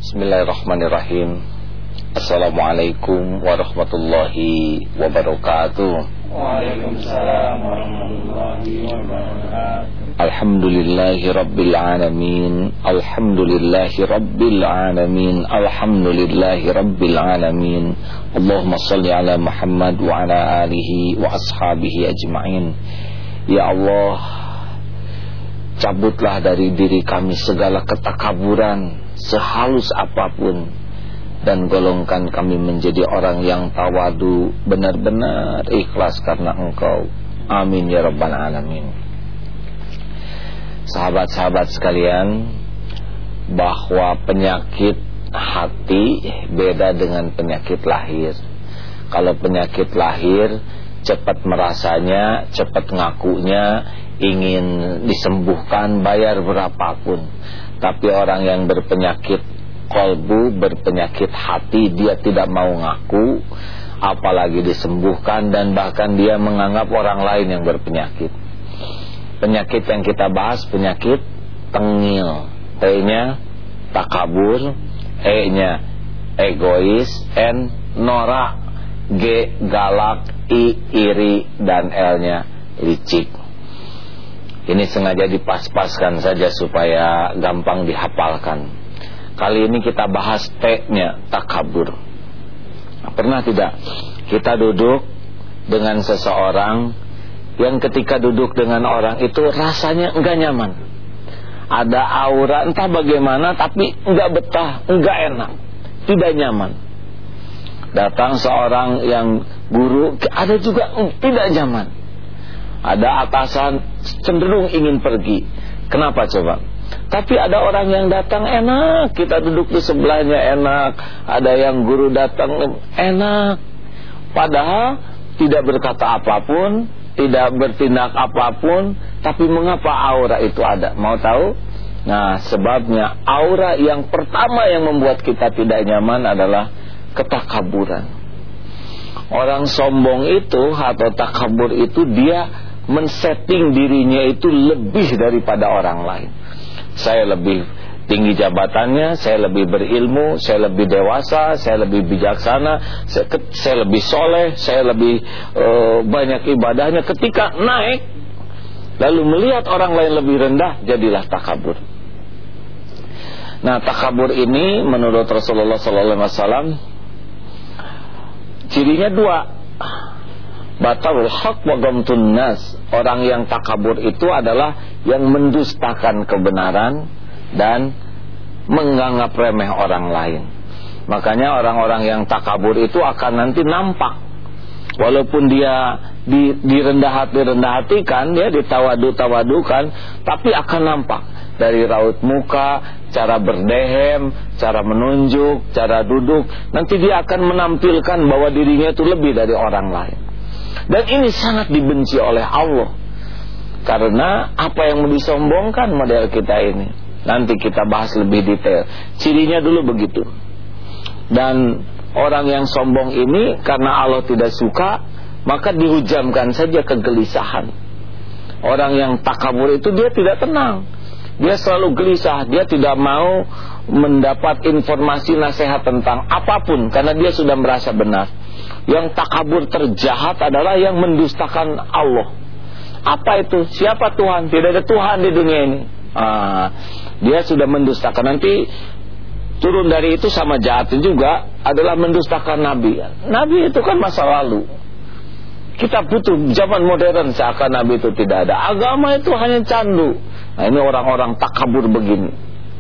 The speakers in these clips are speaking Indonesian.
Bismillahirrahmanirrahim. Assalamualaikum warahmatullahi wabarakatuh. Waalaikumsalam warahmatullahi wabarakatuh. Alhamdulillahi rabbil alamin. Alhamdulillahi rabbil alamin. Alhamdulillahi rabbil alamin. Allahumma salli ala Muhammad wa ala alihi wa ashabihi ajma'in. Ya Allah, cabutlah dari diri kami segala ketakaburan sehalus apapun, dan golongkan kami menjadi orang yang tawadu, benar-benar ikhlas karena Engkau. Amin ya rabbal alamin. Sahabat-sahabat sekalian, bahwa penyakit hati beda dengan penyakit lahir. Kalau penyakit lahir, cepat merasanya, cepat ngakunya, ingin disembuhkan, bayar berapapun. Tapi orang yang berpenyakit kolbu, berpenyakit hati, dia tidak mau ngaku, apalagi disembuhkan, dan bahkan dia menganggap orang lain yang berpenyakit. Penyakit yang kita bahas penyakit tengil. T-nya takabur, E-nya egois, N norak, G galak, I iri, dan L-nya licik. Ini sengaja dipas-paskan saja supaya gampang dihafalkan. Kali ini kita bahas T-nya, takabur. Pernah tidak kita duduk dengan seseorang yang ketika duduk dengan orang itu rasanya enggak nyaman, ada aura entah bagaimana, tapi enggak betah, enggak enak, tidak nyaman. Datang seorang yang guru, ada juga tidak nyaman. Ada atasan cenderung ingin pergi. Kenapa coba? Tapi ada orang yang datang enak, kita duduk di sebelahnya enak. Ada yang guru datang enak, padahal tidak berkata apapun, tidak bertindak apapun, tapi mengapa aura itu ada? Mau tahu? Nah, sebabnya aura yang pertama yang membuat kita tidak nyaman adalah ketakaburan. Orang sombong itu atau takabur itu, dia men-setting dirinya itu lebih daripada orang lain. Saya lebih tinggi jabatannya, saya lebih berilmu, saya lebih dewasa, saya lebih bijaksana, saya lebih soleh, saya lebih banyak ibadahnya. Ketika naik lalu melihat orang lain lebih rendah, jadilah takabur. Nah, takabur ini menurut Rasulullah SAW cirinya dua. Batarul haq wa ghamtun nas. Orang yang takabur itu adalah yang mendustakan kebenaran dan menganggap remeh orang lain. Makanya orang-orang yang takabur itu akan nanti nampak, walaupun dia direndah hatikan, dia ditawadu-tawadukan, tapi akan nampak dari raut muka, cara berdehem, cara menunjuk, cara duduk. Nanti dia akan menampilkan bahwa dirinya itu lebih dari orang lain. Dan ini sangat dibenci oleh Allah. Karena apa yang mau disombongkan model kita ini, nanti kita bahas lebih detail. Cirinya dulu begitu. Dan orang yang sombong ini, karena Allah tidak suka, maka dihujamkan saja kegelisahan. Orang yang takabur itu dia tidak tenang, dia selalu gelisah, dia tidak mau mendapat informasi nasihat tentang apapun, karena dia sudah merasa benar. Yang takabur terjahat adalah yang mendustakan Allah. Apa itu? Siapa Tuhan? Tidak ada Tuhan di dunia ini. Dia sudah mendustakan. Nanti turun dari itu sama jahatnya juga adalah mendustakan Nabi. Nabi itu kan masa lalu. Kita butuh zaman modern seakan Nabi itu tidak ada. Agama itu hanya candu. Nah, ini orang-orang takabur begini.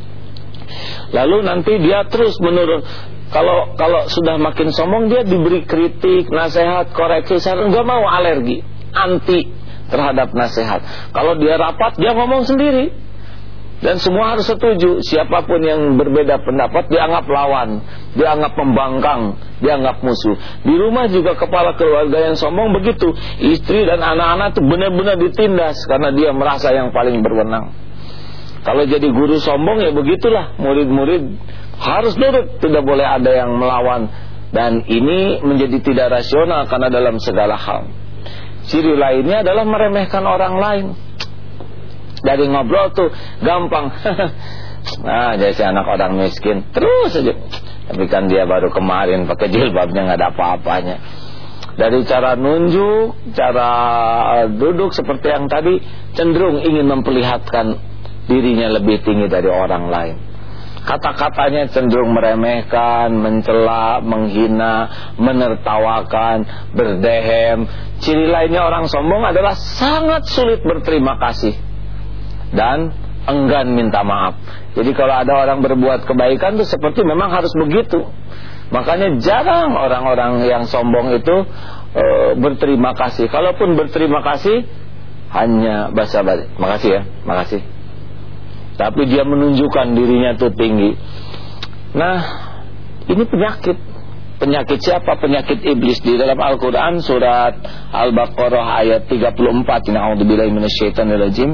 Lalu nanti dia terus menurun. Kalau sudah makin sombong, dia diberi kritik, nasihat, koreksi, enggak mau, alergi, anti terhadap nasihat. Kalau dia rapat, dia ngomong sendiri, dan semua harus setuju. Siapapun yang berbeda pendapat dianggap lawan, dianggap pembangkang, dianggap musuh. Di rumah juga kepala keluarga yang sombong begitu. Istri dan anak-anak itu benar-benar ditindas karena dia merasa yang paling berwenang. Kalau jadi guru sombong, ya begitulah, murid-murid harus nurut, tidak boleh ada yang melawan. Dan ini menjadi tidak rasional karena dalam segala hal. Ciri lainnya adalah meremehkan orang lain. Dari ngobrol tuh gampang. Nah, jadi si anak orang miskin terus aja. Tapi kan dia baru kemarin pakai jilbabnya, nggak ada apa-apanya. Dari cara nunjuk, cara duduk seperti yang tadi, cenderung ingin memperlihatkan dirinya lebih tinggi dari orang lain. Kata-katanya cenderung meremehkan, mencela, menghina, menertawakan, berdehem. Ciri lainnya orang sombong adalah sangat sulit berterima kasih dan enggan minta maaf. Jadi kalau ada orang berbuat kebaikan itu seperti memang harus begitu. Makanya jarang orang-orang yang sombong itu berterima kasih. Kalaupun berterima kasih hanya basa-basi, makasih ya, makasih. Tapi dia menunjukkan dirinya itu tinggi. Nah, ini penyakit. Penyakit siapa? Penyakit iblis. Di dalam Al-Quran surat Al-Baqarah ayat 34, A'udzubillahi minasyaitonir rajim.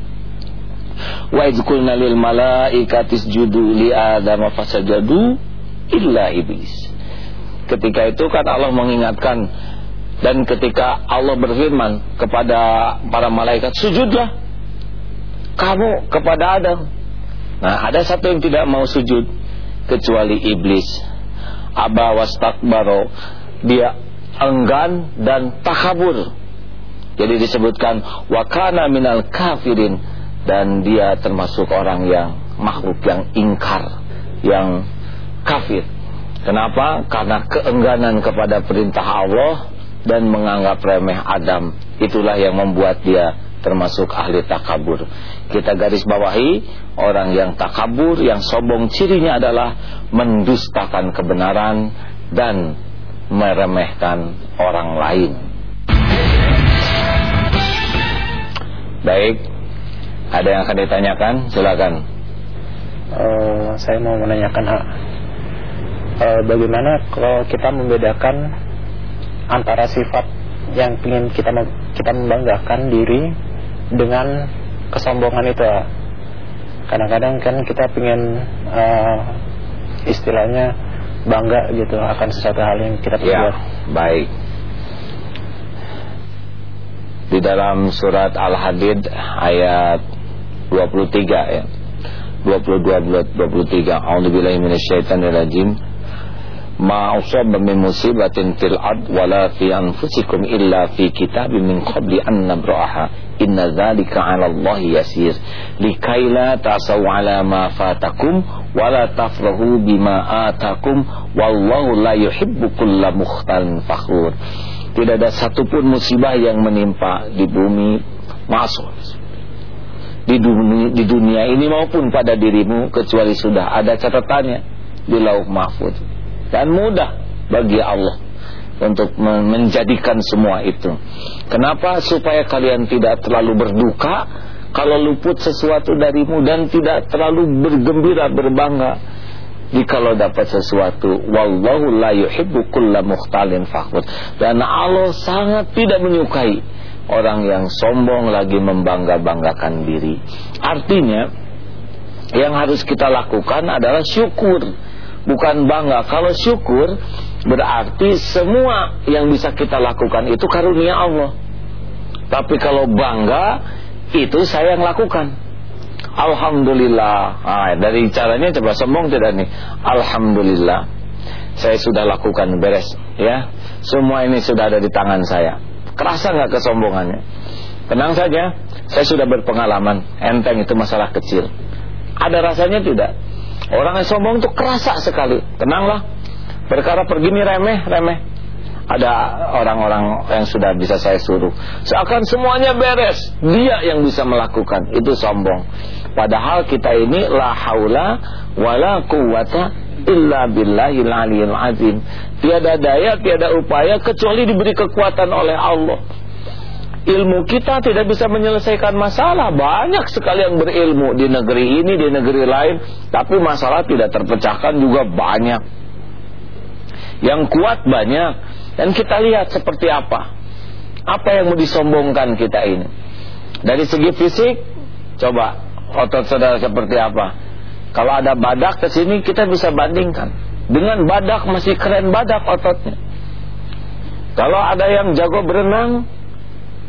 Wa idh qulna lil malaikati isjudu li adama fasajadu illa iblis. Ketika itu kan Allah mengingatkan, dan ketika Allah berfirman kepada para malaikat, sujudlah kamu kepada Adam. Nah, ada satu yang tidak mau sujud kecuali iblis. Aba wastakbaro, dia enggan dan takabur. Jadi disebutkan wa kana minal kafirin, dan dia termasuk orang yang makhluk yang ingkar, yang kafir. Kenapa? Karena keengganan kepada perintah Allah dan menganggap remeh Adam. Itulah yang membuat dia termasuk ahli takabur. Kita garis bawahi, orang yang takabur, yang sombong, cirinya adalah mendustakan kebenaran dan meremehkan orang lain. Baik, ada yang akan ditanyakan? Silakan. Saya mau menanyakan bagaimana kalau kita membedakan antara sifat yang ingin kita membanggakan diri dengan kesombongan itu. Kadang-kadang kan kita ingin istilahnya bangga gitu akan sesuatu hal yang kita perbuat. Ya, baik. Di dalam surat Al-Hadid ayat 23 ya. 22-23. A'udzubillahi minasyaitonir rajim. Ma usaba min musibatin fil ard wala fi anfusikum illa fi kitabin min qabli an nabraha inna dzalika 'ala Allahi yasir likaila tasaw 'ala ma fatakum wala tafrahu bima atakum wallahu la yuhibbu kulla mukhtalin fakhur. Tidak ada satupun musibah yang menimpa di bumi, masuk di dunia ini maupun pada dirimu kecuali sudah ada catatannya di Lauh Mahfuz. Dan mudah bagi Allah untuk menjadikan semua itu. Kenapa? Supaya kalian tidak terlalu berduka kalau luput sesuatu darimu, dan tidak terlalu bergembira, berbangga jikalau dapat sesuatu. Wallahu la yuhibbu kulla mukhtalin fakhur. Dan Allah sangat tidak menyukai orang yang sombong lagi membangga-banggakan diri. Artinya yang harus kita lakukan adalah syukur, bukan bangga. Kalau syukur berarti semua yang bisa kita lakukan itu karunia Allah. Tapi kalau bangga, itu saya yang lakukan. Alhamdulillah. Nah, dari caranya coba sombong tidak nih? Alhamdulillah, saya sudah lakukan, beres ya. Semua ini sudah ada di tangan saya. Kerasa nggak kesombongannya? Tenang saja, saya sudah berpengalaman. Enteng, itu masalah kecil. Ada rasanya tidak? Orang yang sombong itu kerasa sekali. Tenanglah, perkara begini remeh. Ada orang-orang yang sudah bisa saya suruh, seakan semuanya beres, dia yang bisa melakukan. Itu sombong. Padahal kita ini la haula wala quwata illa billahil aliyil azim. Tiada daya, tiada upaya kecuali diberi kekuatan oleh Allah. Ilmu kita tidak bisa menyelesaikan masalah. Banyak sekali yang berilmu di negeri ini, di negeri lain, tapi masalah tidak terpecahkan juga banyak. Yang kuat banyak. Dan kita lihat seperti apa yang mau disombongkan kita ini. Dari segi fisik, coba otot saudara seperti apa. Kalau ada badak ke sini, kita bisa bandingkan. Dengan badak, masih keren badak ototnya. Kalau ada yang jago berenang,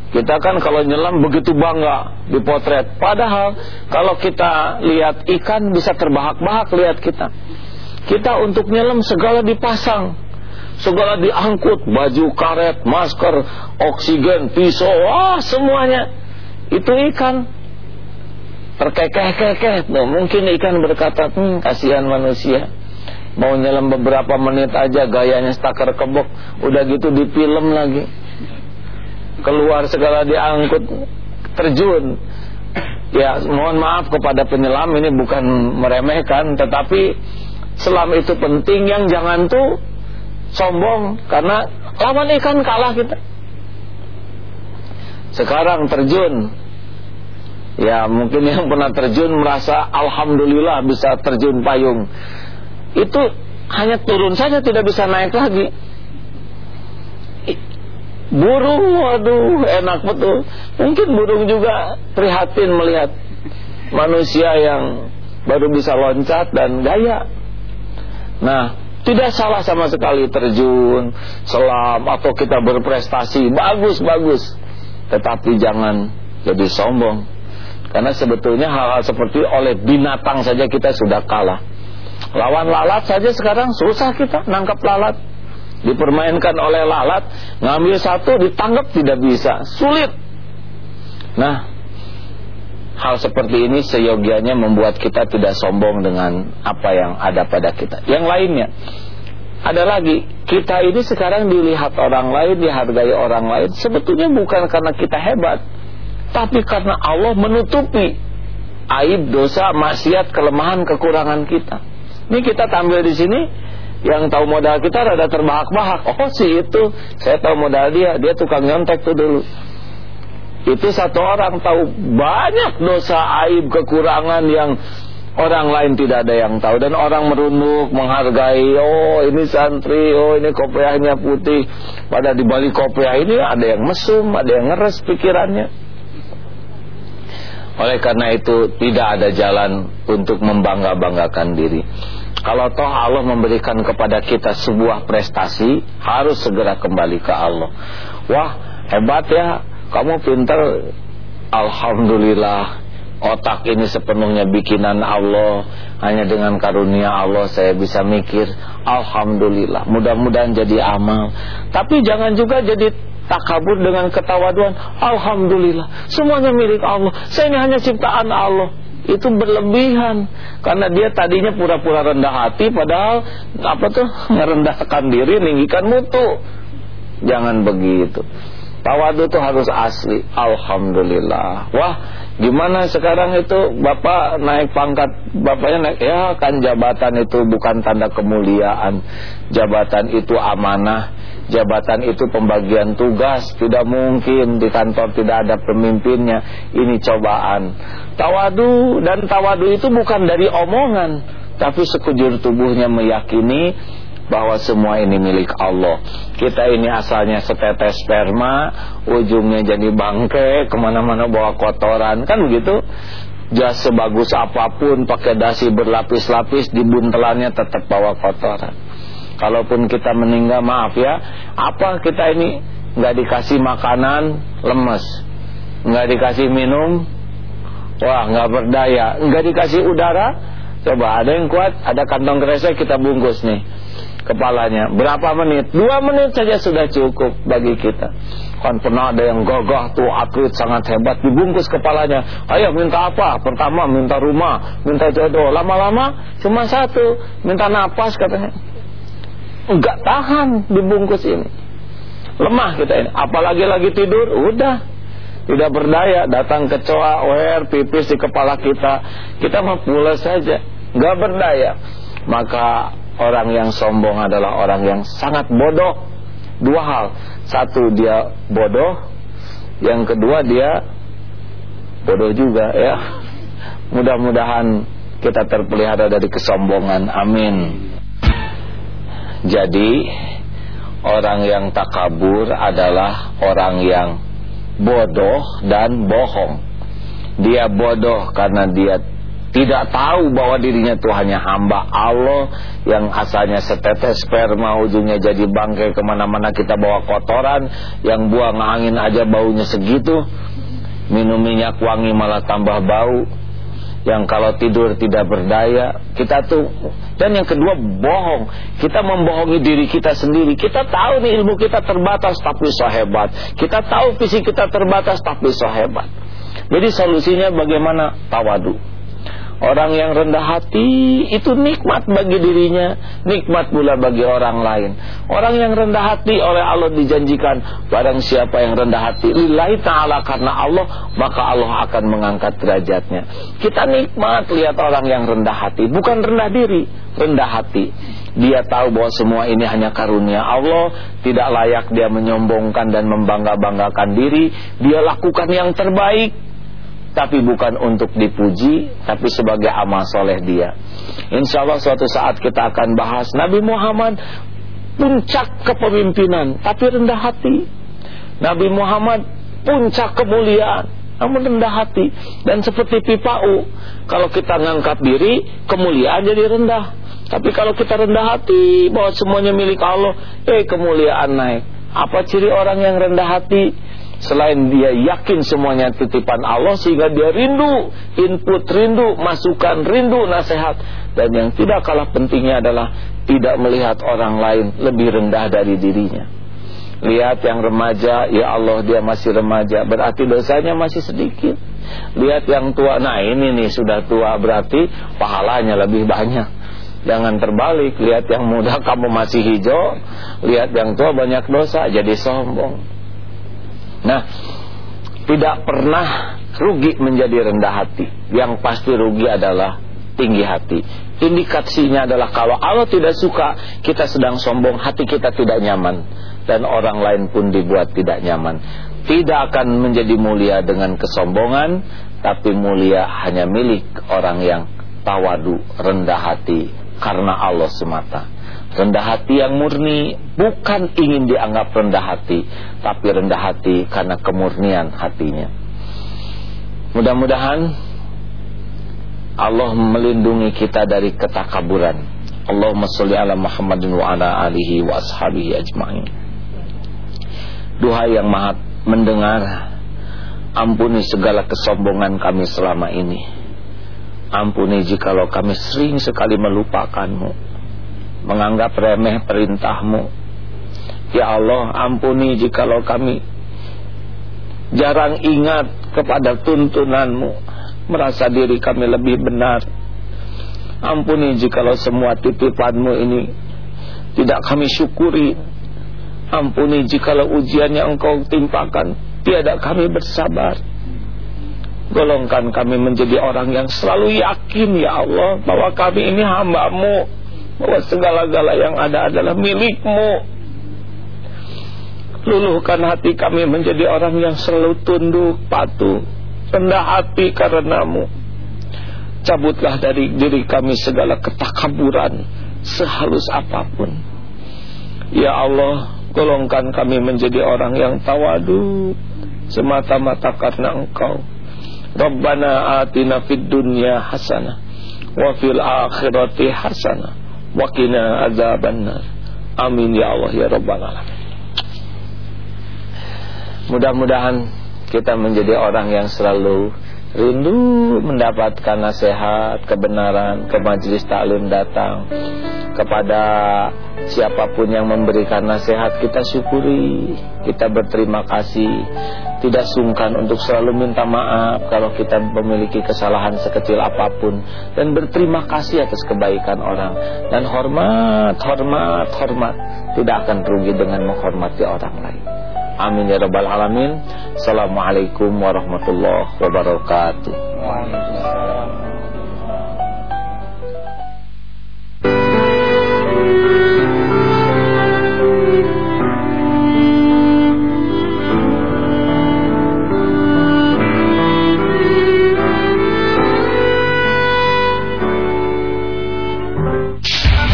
Kita kan kalau nyelam begitu bangga dipotret. Padahal kalau kita lihat ikan bisa terbahak-bahak lihat kita. Kita untuk nyelam segala dipasang, segala diangkut, baju karet, masker, oksigen, pisau, wah semuanya. Itu ikan terkekeh-kekeh. Nah, mungkin ikan berkata, kasihan manusia, mau nyelam beberapa menit aja gayanya stakar kebok, udah gitu difilm lagi. Keluar segala diangkut, terjun. Ya mohon maaf kepada penyelam, ini bukan meremehkan, tetapi selam itu penting. Yang jangan tuh sombong, karena lawan ikan kalah kita. Sekarang terjun, ya mungkin yang pernah terjun merasa alhamdulillah bisa terjun payung. Itu hanya turun saja, tidak bisa naik lagi. Burung, waduh enak betul. Mungkin burung juga prihatin melihat manusia yang baru bisa loncat dan gaya. Nah, tidak salah sama sekali terjun, selam, atau kita berprestasi, bagus-bagus. Tetapi jangan jadi sombong. Karena sebetulnya hal-hal seperti oleh binatang saja kita sudah kalah. Lawan lalat saja sekarang susah kita nangkap lalat. Dipermainkan oleh lalat, ngambil satu ditangkap tidak bisa, sulit. Nah, hal seperti ini seyogianya membuat kita tidak sombong dengan apa yang ada pada kita. Yang lainnya, ada lagi, kita ini sekarang dilihat orang lain, dihargai orang lain, sebetulnya bukan karena kita hebat, tapi karena Allah menutupi aib, dosa, maksiat, kelemahan, kekurangan kita. Ini kita tampil di sini, yang tahu modal kita rada terbahak-bahak. Oh sih itu, saya tahu modal dia tukang nyontek tuh dulu. Itu satu orang tahu banyak dosa, aib, kekurangan yang orang lain tidak ada yang tahu. Dan orang merunduk, menghargai, oh ini santri, oh ini kopiahnya putih. Padahal di balik kopiah ini ada yang mesum, ada yang ngeres pikirannya. Oleh karena itu tidak ada jalan untuk membangga-banggakan diri. Kalau toh Allah memberikan kepada kita sebuah prestasi, harus segera kembali ke Allah. Wah hebat ya, kamu pintar. Alhamdulillah, otak ini sepenuhnya bikinan Allah. Hanya dengan karunia Allah saya bisa mikir. Alhamdulillah, mudah-mudahan jadi amal. Tapi jangan juga jadi takabur dengan ketawaduan. Alhamdulillah, semuanya milik Allah, saya ini hanya ciptaan Allah. Itu berlebihan, karena dia tadinya pura-pura rendah hati, padahal merendahkan diri, meninggikan mutu. Jangan begitu. Tawadu itu harus asli. Alhamdulillah. Wah, gimana sekarang itu bapak naik pangkat, bapaknya naik, ya kan jabatan itu bukan tanda kemuliaan. Jabatan itu amanah. Jabatan itu pembagian tugas. Tidak mungkin di kantor tidak ada pemimpinnya. Ini cobaan. Tawadu, dan tawadu itu bukan dari omongan, tapi sekujur tubuhnya meyakini bahwa semua ini milik Allah. Kita ini asalnya setetes sperma, ujungnya jadi bangke, kemana-mana bawa kotoran, kan begitu. Jas sebagus apapun, pakai dasi berlapis-lapis, di buntelannya tetap bawa kotoran. Kalaupun kita meninggal, maaf ya, apa kita ini nggak dikasih makanan, lemes, nggak dikasih minum, wah nggak berdaya, nggak dikasih udara. Coba ada yang kuat, ada kantong kresek, kita bungkus nih kepalanya. Berapa menit? 2 menit saja sudah cukup bagi kita. Kan pernah ada yang gagah tuh, atlet sangat hebat, dibungkus kepalanya. Ayo minta apa? Pertama minta rumah, minta jodoh. Lama-lama cuma satu, minta napas katanya. Enggak tahan dibungkus ini. Lemah kita ini. Apalagi lagi tidur, udah tidak berdaya. Datang kecoa, pipis di kepala kita, kita mah pulas saja, enggak berdaya. Maka orang yang sombong adalah orang yang sangat bodoh. 2 hal. 1, dia bodoh. Yang kedua, dia bodoh juga ya. Mudah-mudahan kita terpelihara dari kesombongan. Amin. Jadi orang yang takabur adalah orang yang bodoh dan bohong. Dia bodoh karena dia tidak tahu bahwa dirinya itu hanya hamba Allah yang asalnya setetes sperma ujungnya jadi bangkai, kemana-mana kita bawa kotoran, yang buang angin aja baunya segitu, minum minyak wangi malah tambah bau, yang kalau tidur tidak berdaya. Kita tuh, dan yang kedua bohong, kita membohongi diri kita sendiri. Kita tahu nih ilmu kita terbatas tapi so hebat, kita tahu fisik kita terbatas tapi so hebat. Jadi solusinya bagaimana? Tawadu. Orang yang rendah hati itu nikmat bagi dirinya, nikmat pula bagi orang lain. Orang yang rendah hati oleh Allah dijanjikan, barang siapa yang rendah hati lillahi ta'ala karena Allah, maka Allah akan mengangkat derajatnya. Kita nikmat lihat orang yang rendah hati, bukan rendah diri, rendah hati. Dia tahu bahwa semua ini hanya karunia Allah, tidak layak dia menyombongkan dan membangga-banggakan diri. Dia lakukan yang terbaik, tapi bukan untuk dipuji, tapi sebagai amal soleh dia. Insya Allah suatu saat kita akan bahas Nabi Muhammad, puncak kepemimpinan tapi rendah hati. Nabi Muhammad puncak kemuliaan namun rendah hati. Dan seperti pipau, kalau kita ngangkat diri, kemuliaan jadi rendah. Tapi kalau kita rendah hati bahwa semuanya milik Allah, kemuliaan naik. Apa ciri orang yang rendah hati? Selain dia yakin semuanya titipan Allah, sehingga dia rindu input, rindu masukan, rindu nasihat. Dan yang tidak kalah pentingnya adalah tidak melihat orang lain lebih rendah dari dirinya. Lihat yang remaja, ya Allah dia masih remaja, berarti dosanya masih sedikit. Lihat yang tua, nah ini nih sudah tua, berarti pahalanya lebih banyak. Jangan terbalik, lihat yang muda kamu masih hijau, lihat yang tua banyak dosa, jadi sombong. Nah, tidak pernah rugi menjadi rendah hati. Yang pasti rugi adalah tinggi hati. Indikasinya adalah kalau Allah tidak suka kita sedang sombong, hati kita tidak nyaman, dan orang lain pun dibuat tidak nyaman. Tidak akan menjadi mulia dengan kesombongan, tapi mulia hanya milik orang yang tawadu, rendah hati karena Allah semata. Rendah hati yang murni bukan ingin dianggap rendah hati, tapi rendah hati karena kemurnian hatinya. Mudah-mudahan Allah melindungi kita dari ketakaburan. Allahumma sholli ala Muhammadin wa ala alihi wa ashabihi ajma'in. Duhai yang maha mendengar, ampuni segala kesombongan kami selama ini. Ampuni jikalau kami sering sekali melupakan-Mu, menganggap remeh perintah-Mu. Ya Allah, ampuni jikalau kami jarang ingat kepada tuntunan-Mu, merasa diri kami lebih benar. Ampuni jikalau semua titipan-Mu ini tidak kami syukuri. Ampuni jikalau ujian yang Engkau timpakan tiada kami bersabar. Golongkan kami menjadi orang yang selalu yakin, ya Allah, bahwa kami ini hamba-Mu, bahwa segala-gala yang ada adalah milik-Mu. Luluhkan hati kami menjadi orang yang selalu tunduk, patuh, rendah hati karena-Mu. Cabutlah dari diri kami segala ketakaburan, sehalus apapun. Ya Allah, golongkan kami menjadi orang yang tawadu, semata-mata karena Engkau. Rabbana atina fid dunya hasanah wa fil akhirati hasanah wa qina azabannar. Amin ya Allah ya rabbal alamin. Mudah-mudahan kita menjadi orang yang selalu rindu mendapatkan nasihat, kebenaran, ke majelis taklim datang. Kepada siapapun yang memberikan nasihat, kita syukuri, kita berterima kasih, tidak sungkan untuk selalu minta maaf kalau kita memiliki kesalahan sekecil apapun, dan berterima kasih atas kebaikan orang. Dan hormat, tidak akan rugi dengan menghormati orang lain. Amin ya rabbal alamin. Assalamualaikum warahmatullahi wabarakatuh.